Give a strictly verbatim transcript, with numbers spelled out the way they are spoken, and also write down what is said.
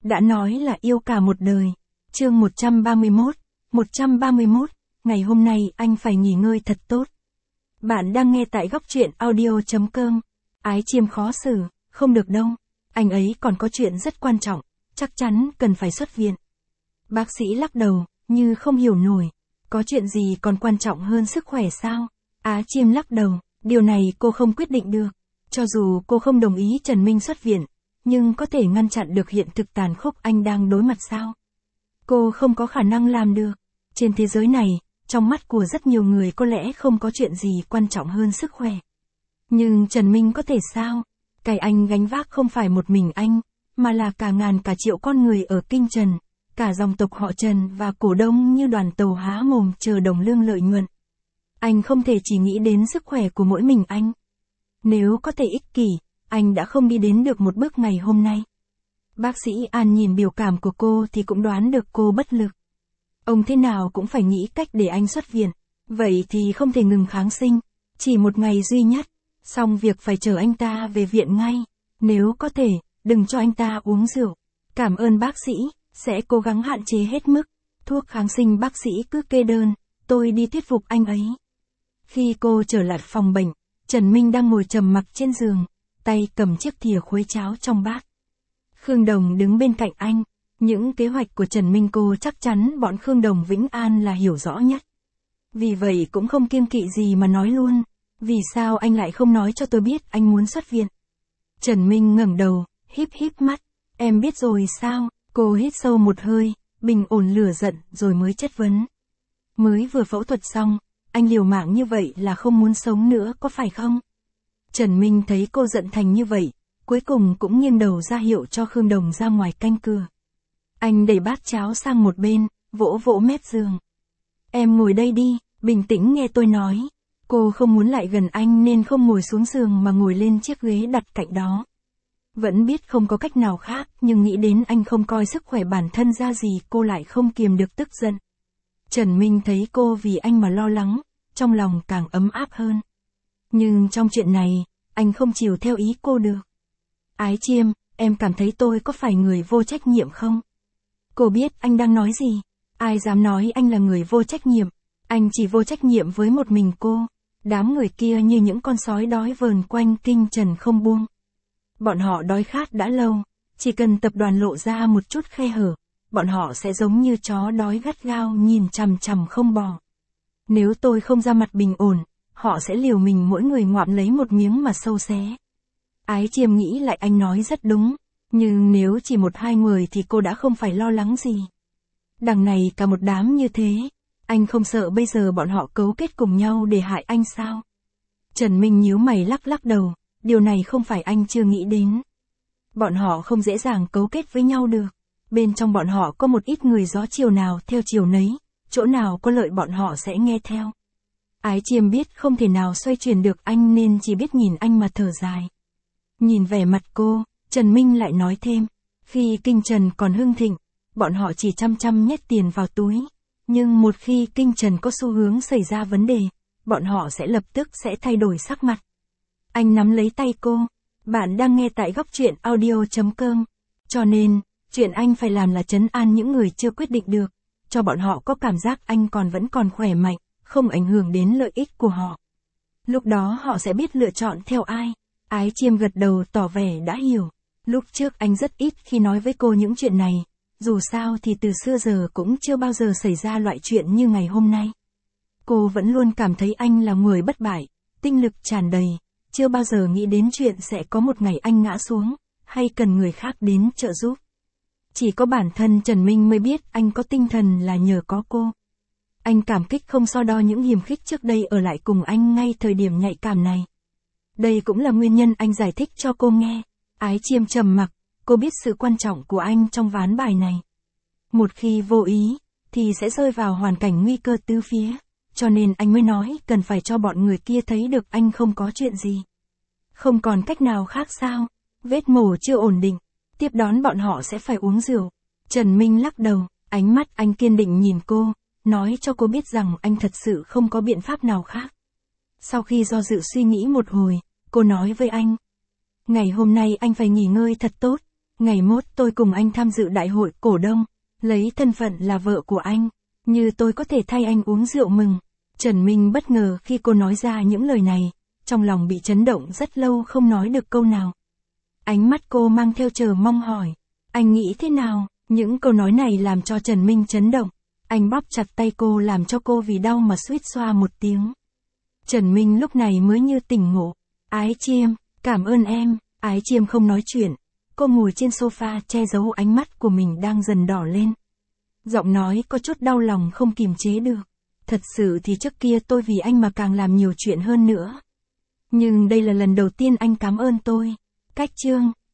đã nói là yêu cả một đời. Chương một trăm ba mươi mốt, một trăm ba mươi mốt, ngày hôm nay anh phải nghỉ ngơi thật tốt. Bạn đang nghe tại góc truyện audio chấm com. Ái Chiêm khó xử, không được đâu. Anh ấy còn có chuyện rất quan trọng, chắc chắn cần phải xuất viện. Bác sĩ lắc đầu, như không hiểu nổi. Có chuyện gì còn quan trọng hơn sức khỏe sao? Á Chiêm lắc đầu, điều này cô không quyết định được. Cho dù cô không đồng ý Trần Minh xuất viện, nhưng có thể ngăn chặn được hiện thực tàn khốc anh đang đối mặt sao? Cô không có khả năng làm được. Trên thế giới này, trong mắt của rất nhiều người có lẽ không có chuyện gì quan trọng hơn sức khỏe. Nhưng Trần Minh có thể sao? Cái anh gánh vác không phải một mình anh, mà là cả ngàn cả triệu con người ở Kinh Trần, cả dòng tộc họ Trần và cổ đông như đoàn tàu há mồm chờ đồng lương lợi nhuận. Anh không thể chỉ nghĩ đến sức khỏe của mỗi mình anh. Nếu có thể ích kỷ, anh đã không đi đến được một bước ngày hôm nay. Bác sĩ An nhìn biểu cảm của cô thì cũng đoán được cô bất lực. Ông thế nào cũng phải nghĩ cách để anh xuất viện. Vậy thì không thể ngừng kháng sinh. Chỉ một ngày duy nhất. Xong việc phải chờ anh ta về viện ngay. Nếu có thể, đừng cho anh ta uống rượu. Cảm ơn bác sĩ, sẽ cố gắng hạn chế hết mức. Thuốc kháng sinh bác sĩ cứ kê đơn, tôi đi thuyết phục anh ấy. Khi cô trở lại phòng bệnh, Trần Minh đang ngồi trầm mặc trên giường, tay cầm chiếc thìa khuấy cháo trong bát. Khương Đồng đứng bên cạnh anh. Những kế hoạch của Trần Minh cô chắc chắn bọn Khương Đồng Vĩnh An là hiểu rõ nhất. Vì vậy cũng không kiêng kỵ gì mà nói luôn. Vì sao anh lại không nói cho tôi biết anh muốn xuất viện? Trần Minh ngẩng đầu, híp híp mắt. Em biết rồi sao? Cô hít sâu một hơi, bình ổn lửa giận rồi mới chất vấn. Mới vừa phẫu thuật xong, anh liều mạng như vậy là không muốn sống nữa có phải không? Trần Minh thấy cô giận thành như vậy, cuối cùng cũng nghiêng đầu ra hiệu cho Khương Đồng ra ngoài canh cửa. Anh đẩy bát cháo sang một bên, vỗ vỗ mép giường. Em ngồi đây đi, bình tĩnh nghe tôi nói. Cô không muốn lại gần anh nên không ngồi xuống giường mà ngồi lên chiếc ghế đặt cạnh đó. Vẫn biết không có cách nào khác, nhưng nghĩ đến anh không coi sức khỏe bản thân ra gì cô lại không kiềm được tức giận. Trần Minh thấy cô vì anh mà lo lắng, trong lòng càng ấm áp hơn. Nhưng trong chuyện này, anh không chiều theo ý cô được. Ái Chiêm, em cảm thấy tôi có phải người vô trách nhiệm không? Cô biết anh đang nói gì? Ai dám nói anh là người vô trách nhiệm? Anh chỉ vô trách nhiệm với một mình cô. Đám người kia như những con sói đói vờn quanh Kinh Trần không buông. Bọn họ đói khát đã lâu, chỉ cần tập đoàn lộ ra một chút khe hở, bọn họ sẽ giống như chó đói gắt gao nhìn chằm chằm không bỏ. Nếu tôi không ra mặt bình ổn, họ sẽ liều mình mỗi người ngoạm lấy một miếng mà sâu xé. Ái Chiêm nghĩ lại anh nói rất đúng, nhưng nếu chỉ một hai người thì cô đã không phải lo lắng gì. Đằng này cả một đám như thế, anh không sợ bây giờ bọn họ cấu kết cùng nhau để hại anh sao? Trần Minh nhíu mày lắc lắc đầu, điều này không phải anh chưa nghĩ đến. Bọn họ không dễ dàng cấu kết với nhau được. Bên trong bọn họ có một ít người gió chiều nào theo chiều nấy, chỗ nào có lợi bọn họ sẽ nghe theo. Ái Chiêm biết không thể nào xoay chuyển được anh nên chỉ biết nhìn anh mà thở dài. Nhìn vẻ mặt cô, Trần Minh lại nói thêm, khi Kinh Trần còn hưng thịnh, bọn họ chỉ chăm chăm nhét tiền vào túi. Nhưng một khi Kinh Trần có xu hướng xảy ra vấn đề, bọn họ sẽ lập tức sẽ thay đổi sắc mặt. Anh nắm lấy tay cô, bạn đang nghe tại góc truyện audio chấm com. Cho nên, chuyện anh phải làm là trấn an những người chưa quyết định được, cho bọn họ có cảm giác anh còn vẫn còn khỏe mạnh, không ảnh hưởng đến lợi ích của họ. Lúc đó họ sẽ biết lựa chọn theo ai. Ái Chiêm gật đầu tỏ vẻ đã hiểu. Lúc trước anh rất ít khi nói với cô những chuyện này, dù sao thì từ xưa giờ cũng chưa bao giờ xảy ra loại chuyện như ngày hôm nay. Cô vẫn luôn cảm thấy anh là người bất bại, tinh lực tràn đầy, chưa bao giờ nghĩ đến chuyện sẽ có một ngày anh ngã xuống, hay cần người khác đến trợ giúp. Chỉ có bản thân Trần Minh mới biết anh có tinh thần là nhờ có cô. Anh cảm kích không so đo những hiềm khích trước đây ở lại cùng anh ngay thời điểm nhạy cảm này. Đây cũng là nguyên nhân anh giải thích cho cô nghe. Ái Chiêm trầm mặc, cô biết sự quan trọng của anh trong ván bài này. Một khi vô ý, thì sẽ rơi vào hoàn cảnh nguy cơ tứ phía, cho nên anh mới nói cần phải cho bọn người kia thấy được anh không có chuyện gì. Không còn cách nào khác sao? Vết mổ chưa ổn định, tiếp đón bọn họ sẽ phải uống rượu. Trần Minh lắc đầu, ánh mắt anh kiên định nhìn cô, nói cho cô biết rằng anh thật sự không có biện pháp nào khác. Sau khi do dự suy nghĩ một hồi, cô nói với anh. Ngày hôm nay anh phải nghỉ ngơi thật tốt, Ngày mốt tôi cùng anh tham dự đại hội cổ đông, lấy thân phận là vợ của anh, như tôi có thể thay anh uống rượu mừng. Trần Minh bất ngờ khi cô nói ra những lời này, trong lòng bị chấn động rất lâu không nói được câu nào. Ánh mắt cô mang theo chờ mong hỏi, anh nghĩ thế nào? Những câu nói này làm cho Trần Minh chấn động. Anh bóp chặt tay cô làm cho cô vì đau mà suýt xoa một tiếng. Trần Minh lúc này mới như tỉnh ngộ. Ái Chiêm, cảm ơn em. Ái Chiêm không nói chuyện. Cô ngồi trên sofa che giấu ánh mắt của mình đang dần đỏ lên. Giọng nói có chút đau lòng không kìm chế được. Thật sự thì trước kia tôi vì anh mà càng làm nhiều chuyện hơn nữa. Nhưng đây là lần đầu tiên anh cảm ơn tôi. Cách chương